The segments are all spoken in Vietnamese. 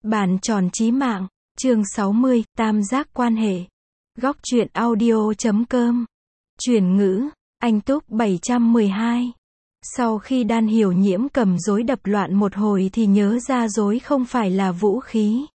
Bàn tròn trí mạng, chương 60, tam giác quan hệ. Góc truyện audio.com. Chuyển ngữ, anh Túc 712. Sau khi Đan Hiểu Nhiễm cầm rối đập loạn một hồi thì nhớ ra rối không phải là vũ khí.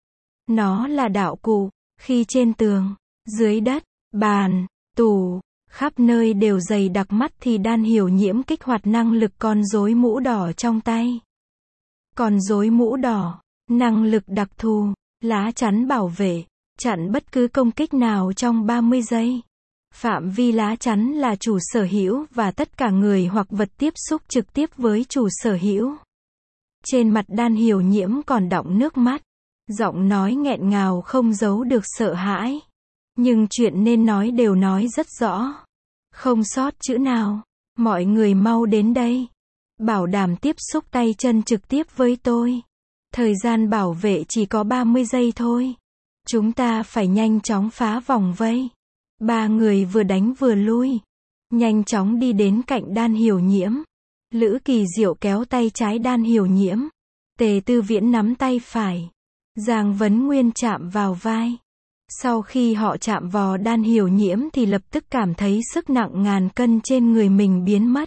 Nó là đạo cụ, khi trên tường, dưới đất, bàn, tủ, khắp nơi đều dày đặc mắt thì Đan Hiểu Nhiễm kích hoạt năng lực con rối mũ đỏ trong tay. Con rối mũ đỏ, năng lực đặc thù, lá chắn bảo vệ, chặn bất cứ công kích nào trong 30 giây. Phạm vi lá chắn là chủ sở hữu và tất cả người hoặc vật tiếp xúc trực tiếp với chủ sở hữu. Trên mặt Đan Hiểu Nhiễm còn đọng nước mắt. Giọng nói nghẹn ngào không giấu được sợ hãi. Nhưng chuyện nên nói đều nói rất rõ. Không sót chữ nào. Mọi người mau đến đây. Bảo đảm tiếp xúc tay chân trực tiếp với tôi. Thời gian bảo vệ chỉ có 30 giây thôi. Chúng ta phải nhanh chóng phá vòng vây. Ba người vừa đánh vừa lui. Nhanh chóng đi đến cạnh Đan Hiểu Nhiễm. Lữ Kỳ Diệu kéo tay trái Đan Hiểu Nhiễm. Tề Tư Viễn nắm tay phải. Giang Vấn Nguyên chạm vào vai. Sau khi họ chạm vào Đan Hiểu Nhiễm thì lập tức cảm thấy sức nặng ngàn cân trên người mình biến mất.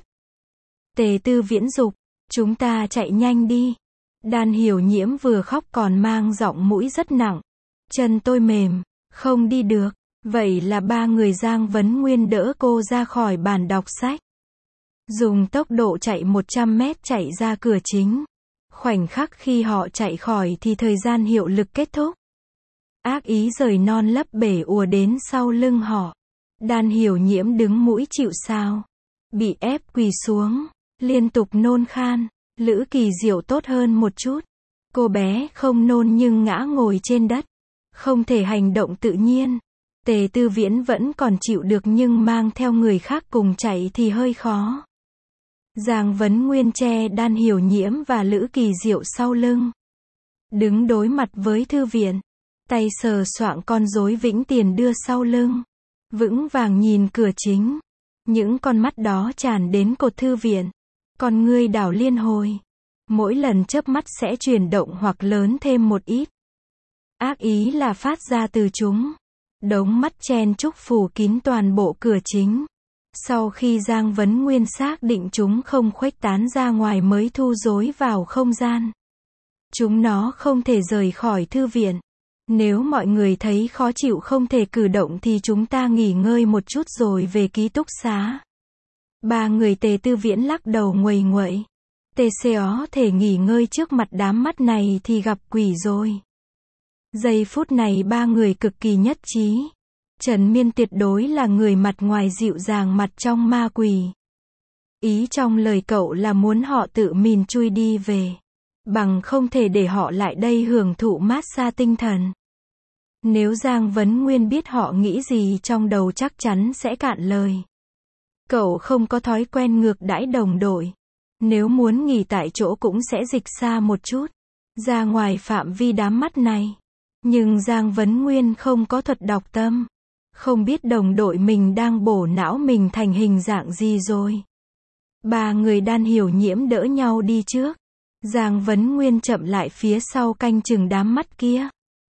Tề Tư Viễn dục, chúng ta chạy nhanh đi. Đan Hiểu Nhiễm vừa khóc còn mang giọng mũi rất nặng. Chân tôi mềm, không đi được. Vậy là ba người Giang Vấn Nguyên đỡ cô ra khỏi bàn đọc sách. Dùng tốc độ chạy 100 mét chạy ra cửa chính. Khoảnh khắc khi họ chạy khỏi thì thời gian hiệu lực kết thúc. Ác ý rời non lấp bể ùa đến sau lưng họ. Đan Hiểu Nhiễm đứng mũi chịu sào. Bị ép quỳ xuống. Liên tục nôn khan. Lữ Kỳ Diệu tốt hơn một chút. Cô bé không nôn nhưng ngã ngồi trên đất. Không thể hành động tự nhiên. Tề Tư Viễn vẫn còn chịu được nhưng mang theo người khác cùng chạy thì hơi khó. Giang Vấn Nguyên che Đan Hiểu Nhiễm và Lữ Kỳ Diệu sau lưng. Đứng đối mặt với thư viện. Tay sờ soạng con rối vĩnh tiền đưa sau lưng. Vững vàng nhìn cửa chính. Những con mắt đó tràn đến cột thư viện. Con ngươi đảo liên hồi. Mỗi lần chớp mắt sẽ chuyển động hoặc lớn thêm một ít. Ác ý là phát ra từ chúng. Đống mắt chen chúc phủ kín toàn bộ cửa chính. Sau khi Giang Vấn Nguyên xác định chúng không khuếch tán ra ngoài mới thu rối vào không gian. Chúng nó không thể rời khỏi thư viện. Nếu mọi người thấy khó chịu không thể cử động thì chúng ta nghỉ ngơi một chút rồi về ký túc xá. Ba người Tề Tư Viễn lắc đầu nguầy nguậy. TCO thể nghỉ ngơi trước mặt đám mắt này thì gặp quỷ rồi. Giây phút này ba người cực kỳ nhất trí. Trần Miên tuyệt đối là người mặt ngoài dịu dàng mặt trong ma quỷ. Ý trong lời cậu là muốn họ tự mình chui đi về. Bằng không thể để họ lại đây hưởng thụ massage tinh thần. Nếu Giang Vấn Nguyên biết họ nghĩ gì trong đầu chắc chắn sẽ cạn lời. Cậu không có thói quen ngược đãi đồng đội. Nếu muốn nghỉ tại chỗ cũng sẽ dịch xa một chút. Ra ngoài phạm vi đám mắt này. Nhưng Giang Vấn Nguyên không có thuật đọc tâm. Không biết đồng đội mình đang bổ não mình thành hình dạng gì rồi. Ba người Đan Hiểu Nhiễm đỡ nhau đi trước. Giang Vấn Nguyên chậm lại phía sau canh chừng đám mắt kia.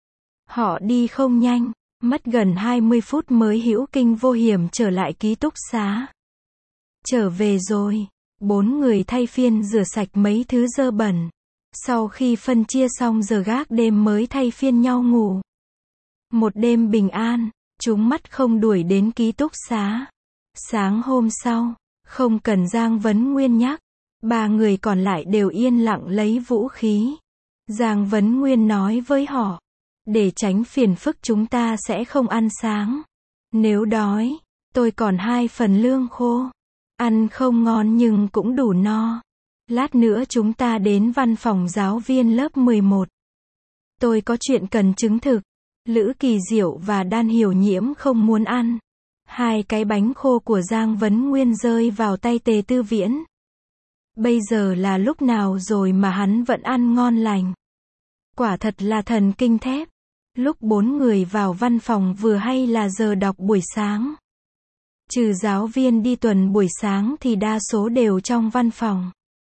Họ đi không nhanh. Mất gần 20 phút mới hữu kinh vô hiểm trở lại ký túc xá. Trở về rồi. 4 người thay phiên rửa sạch mấy thứ dơ bẩn. Sau khi phân chia xong giờ gác đêm mới thay phiên nhau ngủ. Một đêm bình an, chúng mắt không đuổi đến ký túc xá. Sáng hôm sau, không cần Giang Vấn Nguyên nhắc, ba người còn lại đều yên lặng lấy vũ khí. Giang Vấn Nguyên nói với họ, để tránh phiền phức chúng ta sẽ không ăn sáng. Nếu đói, tôi còn 2 phần lương khô. Ăn không ngon nhưng cũng đủ no. Lát nữa chúng ta đến văn phòng giáo viên lớp 11. Tôi có chuyện cần chứng thực. Lữ Kỳ Diệu và Đan Hiểu Nhiễm không muốn ăn. 2 cái bánh khô của Giang Vấn Nguyên rơi vào tay Tề Tư Viễn. Bây giờ là lúc nào rồi mà hắn vẫn ăn ngon lành. Quả thật là thần kinh thép. Lúc 4 người vào văn phòng vừa hay là giờ đọc buổi sáng. Trừ giáo viên đi tuần buổi sáng thì đa số đều trong văn phòng.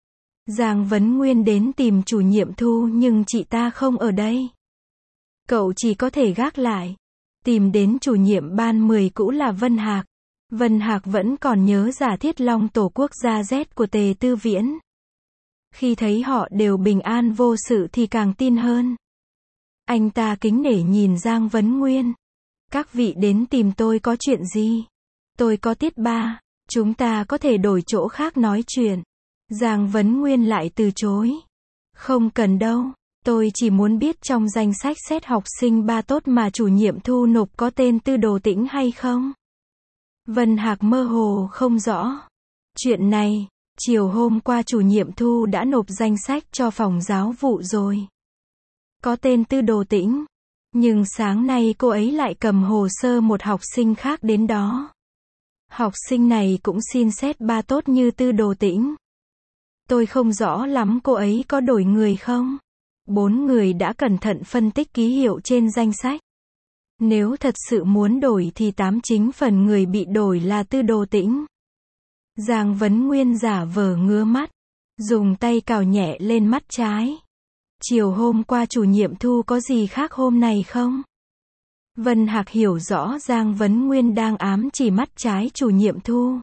Giang Vấn Nguyên đến tìm chủ nhiệm Thu nhưng chị ta không ở đây. Cậu chỉ có thể gác lại. Tìm đến chủ nhiệm ban 10 cũ là Vân Hạc. Vân Hạc vẫn còn nhớ giả thiết long tổ quốc gia Z của Tề Tư Viễn. Khi thấy họ đều bình an vô sự thì càng tin hơn. Anh ta kính nể nhìn Giang Vấn Nguyên. Các vị đến tìm tôi có chuyện gì? Tôi có tiết 3. Chúng ta có thể đổi chỗ khác nói chuyện. Giang Vấn Nguyên lại từ chối. Không cần đâu. Tôi chỉ muốn biết trong danh sách xét học sinh 3 tốt mà chủ nhiệm Thu nộp có tên Tư Đồ Tĩnh hay không? Vân Hạc mơ hồ không rõ. Chuyện này, chiều hôm qua chủ nhiệm Thu đã nộp danh sách cho phòng giáo vụ rồi. Có tên Tư Đồ Tĩnh. Nhưng sáng nay cô ấy lại cầm hồ sơ một học sinh khác đến đó. Học sinh này cũng xin xét 3 tốt như Tư Đồ Tĩnh. Tôi không rõ lắm cô ấy có đổi người không? 4 người đã cẩn thận phân tích ký hiệu trên danh sách. Nếu thật sự muốn đổi thì 89 phần người bị đổi là Tư Đồ Tĩnh. Giang Vấn Nguyên giả vờ ngứa mắt, dùng tay cào nhẹ lên mắt trái. Chiều hôm qua chủ nhiệm Thu có gì khác hôm này không? Vân Hạc hiểu rõ Giang Vấn Nguyên đang ám chỉ mắt trái chủ nhiệm Thu.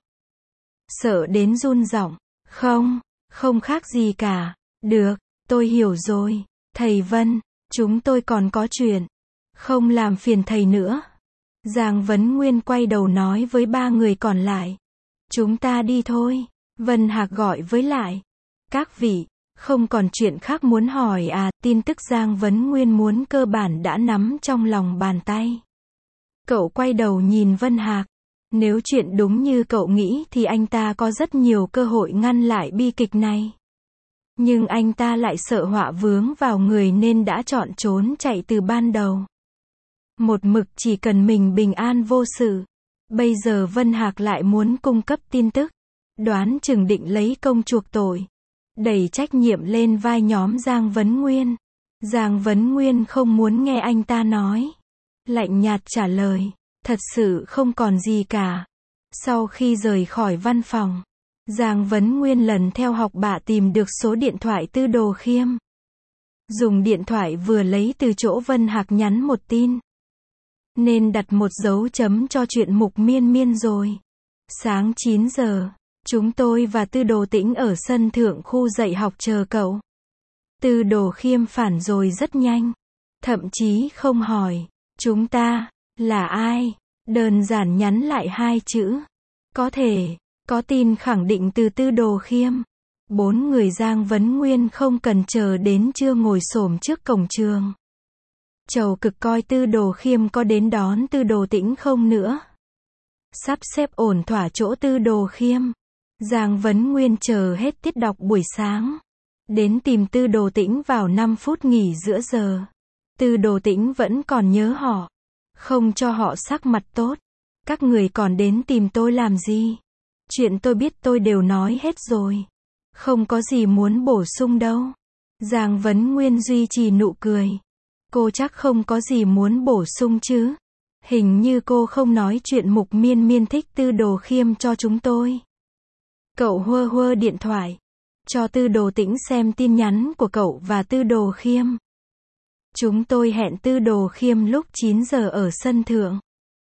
Sợ đến run giọng, không khác gì cả. Được, tôi hiểu rồi. Thầy Vân, chúng tôi còn có chuyện. Không làm phiền thầy nữa. Giang Vấn Nguyên quay đầu nói với 3 người còn lại. Chúng ta đi thôi. Vân Hạc gọi với lại. Các vị, không còn chuyện khác muốn hỏi à? Tin tức Giang Vấn Nguyên muốn cơ bản đã nắm trong lòng bàn tay. Cậu quay đầu nhìn Vân Hạc. Nếu chuyện đúng như cậu nghĩ thì anh ta có rất nhiều cơ hội ngăn lại bi kịch này. Nhưng anh ta lại sợ họa vướng vào người nên đã chọn trốn chạy từ ban đầu. Một mực chỉ cần mình bình an vô sự. Bây giờ Vân Hạc lại muốn cung cấp tin tức. Đoán chừng định lấy công chuộc tội. Đẩy trách nhiệm lên vai nhóm Giang Vấn Nguyên. Giang Vấn Nguyên không muốn nghe anh ta nói. Lạnh nhạt trả lời. Thật sự không còn gì cả. Sau khi rời khỏi văn phòng, Giang Vấn Nguyên lần theo học bạ tìm được số điện thoại Tư Đồ Khiêm. Dùng điện thoại vừa lấy từ chỗ Vân Hạc nhắn một tin. Nên đặt một dấu chấm cho chuyện Mục Miên Miên rồi. Sáng 9 giờ, chúng tôi và Tư Đồ Tĩnh ở sân thượng khu dạy học chờ cậu. Tư Đồ Khiêm phản rồi rất nhanh. Thậm chí không hỏi, chúng ta, là ai? Đơn giản nhắn lại 2 chữ. Có thể, có tin khẳng định từ Tư Đồ Khiêm. 4 người Giang Vấn Nguyên không cần chờ đến trưa ngồi xổm trước cổng trường. Chầu cực coi Tư Đồ Khiêm có đến đón Tư Đồ Tĩnh không nữa. Sắp xếp ổn thỏa chỗ Tư Đồ Khiêm. Giang Vấn Nguyên chờ hết tiết đọc buổi sáng. Đến tìm Tư Đồ Tĩnh vào 5 phút nghỉ giữa giờ. Tư Đồ Tĩnh vẫn còn nhớ họ. Không cho họ sắc mặt tốt. Các người còn đến tìm tôi làm gì? Chuyện tôi biết tôi đều nói hết rồi. Không có gì muốn bổ sung đâu. Giang Vấn Nguyên duy trì nụ cười. Cô chắc không có gì muốn bổ sung chứ? Hình như cô không nói chuyện Mục Miên Miên thích Tư Đồ Khiêm cho chúng tôi. Cậu hơ điện thoại. Cho Tư Đồ Tĩnh xem tin nhắn của cậu và Tư Đồ Khiêm. Chúng tôi hẹn Tư Đồ Khiêm lúc 9 giờ ở sân thượng.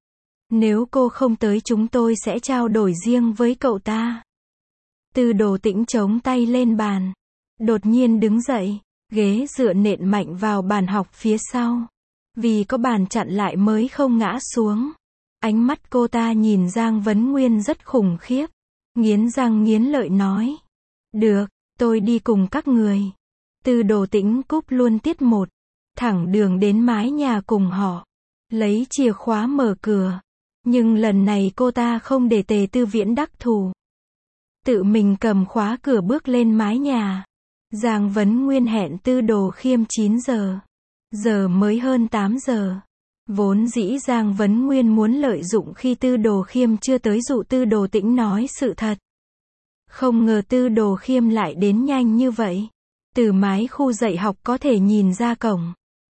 Nếu cô không tới chúng tôi sẽ trao đổi riêng với cậu ta. Tư Đồ Tĩnh chống tay lên bàn. Đột nhiên đứng dậy. Ghế dựa nện mạnh vào bàn học phía sau. Vì có bàn chặn lại mới không ngã xuống. Ánh mắt cô ta nhìn Giang Vấn Nguyên rất khủng khiếp. Nghiến răng nghiến lợi nói. Được, tôi đi cùng các người. Tư Đồ Tĩnh cúp luôn tiết 1. Thẳng đường đến mái nhà cùng họ. Lấy chìa khóa mở cửa. Nhưng lần này cô ta không để Tề Tư Viễn đắc thù. Tự mình cầm khóa cửa bước lên mái nhà. Giang Vấn Nguyên hẹn Tư Đồ Khiêm 9 giờ. Giờ mới hơn 8 giờ. Vốn dĩ Giang Vấn Nguyên muốn lợi dụng khi Tư Đồ Khiêm chưa tới dụ Tư Đồ Tĩnh nói sự thật. Không ngờ Tư Đồ Khiêm lại đến nhanh như vậy. Từ mái khu dạy học có thể nhìn ra cổng.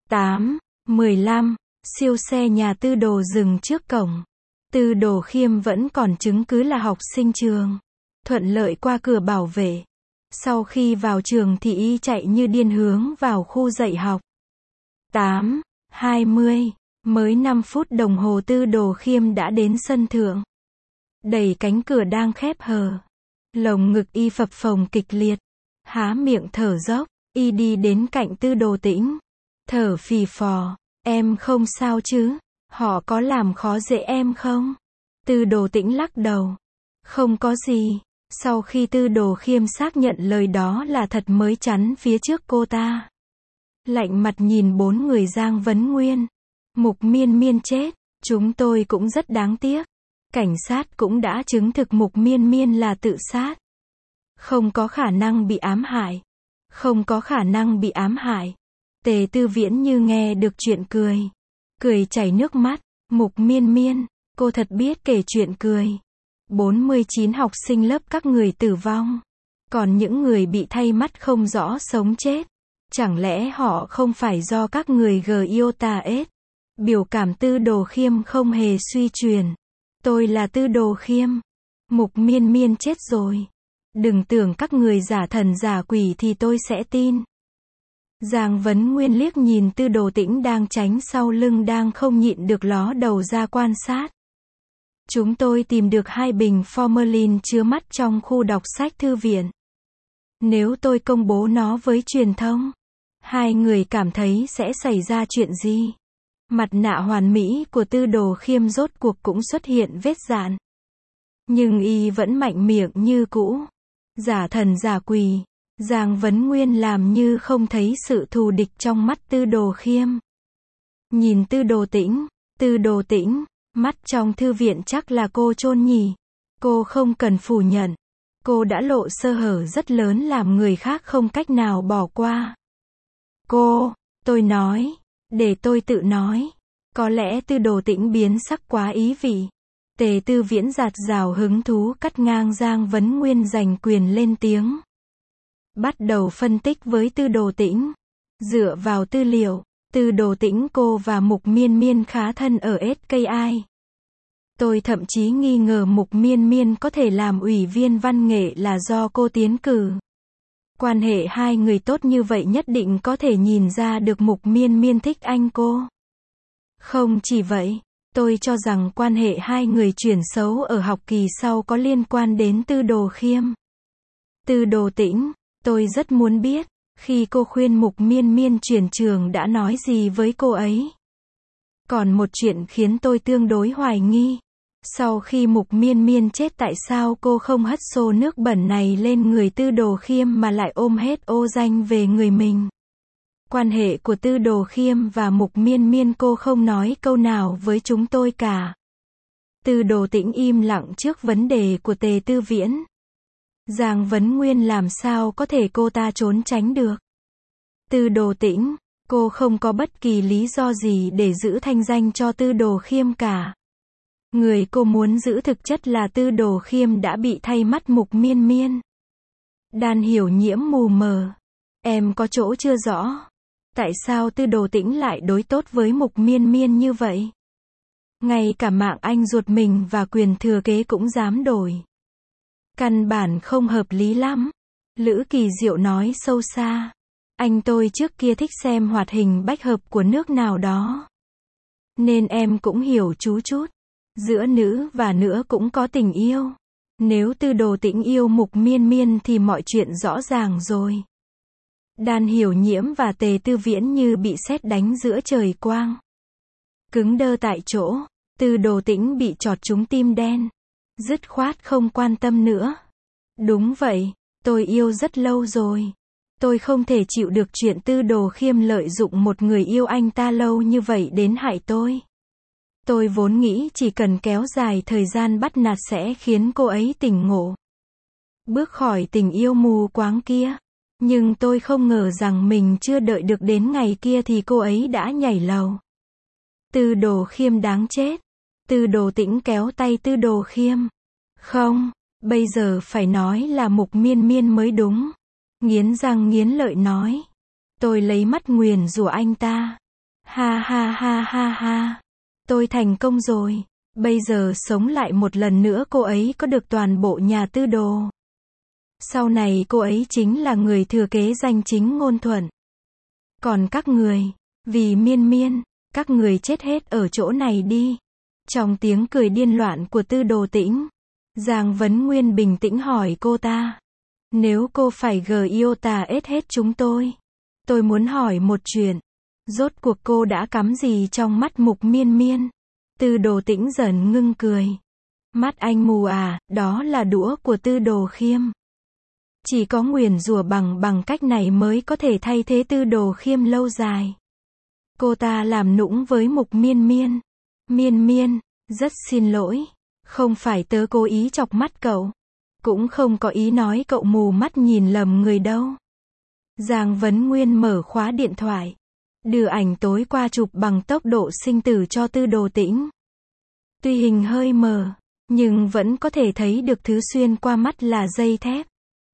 8:15, siêu xe nhà Tư Đồ dừng trước cổng. Tư Đồ Khiêm vẫn còn chứng cứ là học sinh trường. Thuận lợi qua cửa bảo vệ. Sau khi vào trường thì y chạy như điên hướng vào khu dạy học. 8:20, mới 5 phút đồng hồ Tư Đồ Khiêm đã đến sân thượng. Đẩy cánh cửa đang khép hờ. Lồng ngực y phập phồng kịch liệt. Há miệng thở dốc, y đi đến cạnh Tư Đồ Tĩnh. Thở phì phò, em không sao chứ? Họ có làm khó dễ em không? Tư Đồ Tĩnh lắc đầu. Không có gì. Sau khi Tư Đồ Khiêm xác nhận lời đó là thật mới chắn phía trước cô ta. Lạnh mặt nhìn 4 người Giang Vấn Nguyên. Mục Miên Miên chết, chúng tôi cũng rất đáng tiếc. Cảnh sát cũng đã chứng thực Mục Miên Miên là tự sát. Không có khả năng bị ám hại. Không có khả năng bị ám hại. Tề Tư Viễn như nghe được chuyện cười. Cười chảy nước mắt. Mục Miên Miên, cô thật biết kể chuyện cười. 49 học sinh lớp các người tử vong. Còn những người bị thay mắt không rõ sống chết. Chẳng lẽ họ không phải do các người Iota S? Biểu cảm Tư Đồ Khiêm không hề suy truyền. Tôi là Tư Đồ Khiêm. Mục Miên Miên chết rồi. Đừng tưởng các người giả thần giả quỷ thì tôi sẽ tin. Giang Vấn Nguyên liếc nhìn Tư Đồ Tĩnh đang tránh sau lưng đang không nhịn được ló đầu ra quan sát. Chúng tôi tìm được 2 bình formalin chứa mắt trong khu đọc sách thư viện. Nếu tôi công bố nó với truyền thông, 2 người cảm thấy sẽ xảy ra chuyện gì? Mặt nạ hoàn mỹ của Tư Đồ Khiêm rốt cuộc cũng xuất hiện vết dạn. Nhưng y vẫn mạnh miệng như cũ. Giả thần giả quỷ. Giang Vấn Nguyên làm như không thấy sự thù địch trong mắt Tư Đồ Khiêm. Nhìn Tư Đồ Tĩnh. Tư Đồ Tĩnh, mắt trong thư viện chắc là cô chôn nhỉ. Cô không cần phủ nhận. Cô đã lộ sơ hở rất lớn làm người khác không cách nào bỏ qua. Tôi nói. Để tôi tự nói. Có lẽ Tư Đồ Tĩnh biến sắc quá ý vị. Tề Tư Viễn giạt rào hứng thú cắt ngang Giang Vấn Nguyên giành quyền lên tiếng. Bắt đầu phân tích với Tư Đồ Tĩnh. Dựa vào tư liệu, Tư Đồ Tĩnh cô và Mục Miên Miên khá thân ở SKI. Tôi thậm chí nghi ngờ Mục Miên Miên có thể làm ủy viên văn nghệ là do cô tiến cử. Quan hệ 2 người tốt như vậy nhất định có thể nhìn ra được Mục Miên Miên thích anh cô. Không chỉ vậy, tôi cho rằng quan hệ 2 người chuyển xấu ở học kỳ sau có liên quan đến Tư Đồ Khiêm. Tư Đồ Tĩnh, tôi rất muốn biết, khi cô khuyên Mục Miên Miên chuyển trường đã nói gì với cô ấy. Còn một chuyện khiến tôi tương đối hoài nghi. Sau khi Mục Miên Miên chết tại sao cô không hất xô nước bẩn này lên người Tư Đồ Khiêm mà lại ôm hết ô danh về người mình. Quan hệ của Tư Đồ Khiêm và Mục Miên Miên cô không nói câu nào với chúng tôi cả. Tư Đồ Tĩnh im lặng trước vấn đề của Tề Tư Viễn. Giang Vấn Nguyên làm sao có thể cô ta trốn tránh được. Tư Đồ Tĩnh, cô không có bất kỳ lý do gì để giữ thanh danh cho Tư Đồ Khiêm cả. Người cô muốn giữ thực chất là Tư Đồ Khiêm đã bị thay mắt Mục Miên Miên. Đan Hiểu Nhiễm mù mờ. Em có chỗ chưa rõ. Tại sao Tư Đồ Tĩnh lại đối tốt với Mục Miên Miên như vậy? Ngay cả mạng anh ruột mình và quyền thừa kế cũng dám đổi. Căn bản không hợp lý lắm. Lữ Kỳ Diệu nói sâu xa. Anh tôi trước kia thích xem hoạt hình bách hợp của nước nào đó. Nên em cũng hiểu chú chút. Giữa nữ và nữ cũng có tình yêu. Nếu Tư Đồ Tĩnh yêu Mục Miên Miên thì mọi chuyện rõ ràng rồi. Đan Hiểu Nhiễm và Tề Tư Viễn như bị sét đánh giữa trời quang. Cứng đơ tại chỗ, Tư Đồ Tĩnh bị chọt trúng tim đen. Dứt khoát không quan tâm nữa. Đúng vậy, tôi yêu rất lâu rồi. Tôi không thể chịu được chuyện Tư Đồ Khiêm lợi dụng một người yêu anh ta lâu như vậy đến hại tôi. Tôi vốn nghĩ chỉ cần kéo dài thời gian bắt nạt sẽ khiến cô ấy tỉnh ngộ. Bước khỏi tình yêu mù quáng kia. Nhưng tôi không ngờ rằng mình chưa đợi được đến ngày kia thì cô ấy đã nhảy lầu. Tư Đồ Khiêm đáng chết. Tư Đồ Tĩnh kéo tay Tư Đồ Khiêm. Không, bây giờ phải nói là Mục Miên Miên mới đúng. Nghiến răng nghiến lợi nói. Tôi lấy mắt nguyền rủa anh ta. Ha ha ha ha ha. Tôi thành công rồi. Bây giờ sống lại một lần nữa cô ấy có được toàn bộ nhà Tư Đồ. Sau này cô ấy chính là người thừa kế danh chính ngôn thuận. Còn các người, vì Miên Miên, các người chết hết ở chỗ này đi. Trong tiếng cười điên loạn của Tư Đồ Tĩnh, Giang Vấn Nguyên bình tĩnh hỏi cô ta. Nếu cô phải Giota hết chúng tôi muốn hỏi một chuyện. Rốt cuộc cô đã cắm gì trong mắt Mục Miên Miên? Tư Đồ Tĩnh dần ngưng cười. Mắt anh mù à, đó là đũa của Tư Đồ Khiêm. Chỉ có nguyền rủa bằng cách này mới có thể thay thế Tư Đồ Khiêm lâu dài. Cô ta làm nũng với Mục Miên Miên. Miên Miên, rất xin lỗi. Không phải tớ cố ý chọc mắt cậu. Cũng không có ý nói cậu mù mắt nhìn lầm người đâu. Giang Vấn Nguyên mở khóa điện thoại. Đưa ảnh tối qua chụp bằng tốc độ sinh tử cho Tư Đồ Tĩnh. Tuy hình hơi mờ, nhưng vẫn có thể thấy được thứ xuyên qua mắt là dây thép.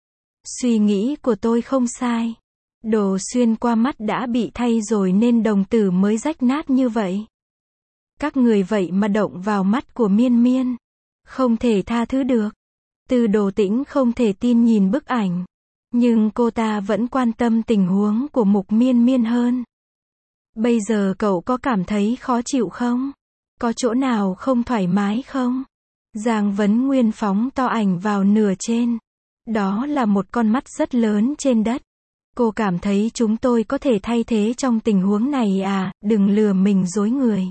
Suy nghĩ của tôi không sai. Đồ xuyên qua mắt đã bị thay rồi nên đồng tử mới rách nát như vậy. Các người vậy mà động vào mắt của Miên Miên. Không thể tha thứ được. Tư Đồ Tĩnh không thể tin nhìn bức ảnh. Nhưng cô ta vẫn quan tâm tình huống của Mục Miên Miên hơn. Bây giờ cậu có cảm thấy khó chịu không? Có chỗ nào không thoải mái không? Giang Vấn Nguyên phóng to ảnh vào nửa trên. Đó là một con mắt rất lớn trên đất. Cô cảm thấy chúng tôi có thể thay thế trong tình huống này à, đừng lừa mình dối người.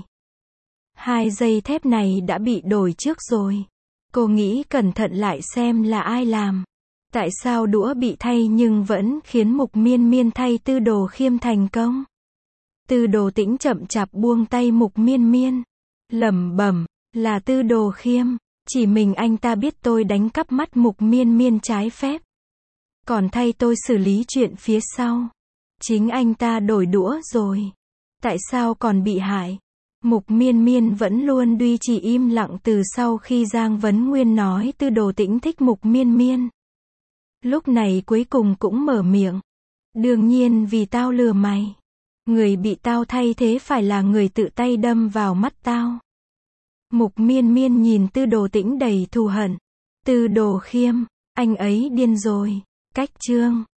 2 dây thép này đã bị đổi trước rồi. Cô nghĩ cẩn thận lại xem là ai làm. Tại sao đũa bị thay nhưng vẫn khiến Mục Miên Miên thay Tư Đồ Khiêm thành công? Tư Đồ Tĩnh chậm chạp buông tay Mục Miên Miên. Lẩm bẩm, là Tư Đồ Khiêm. Chỉ mình anh ta biết tôi đánh cắp mắt Mục Miên Miên trái phép. Còn thay tôi xử lý chuyện phía sau. Chính anh ta đổi đũa rồi. Tại sao còn bị hại? Mục Miên Miên vẫn luôn duy trì im lặng từ sau khi Giang Vấn Nguyên nói Tư Đồ Tĩnh thích Mục Miên Miên. Lúc này cuối cùng cũng mở miệng. Đương nhiên vì tao lừa mày. Người bị tao thay thế phải là người tự tay đâm vào mắt tao. Mục Miên Miên nhìn Tư Đồ Tĩnh đầy thù hận. Tư Đồ Khiêm, anh ấy điên rồi. Cách chương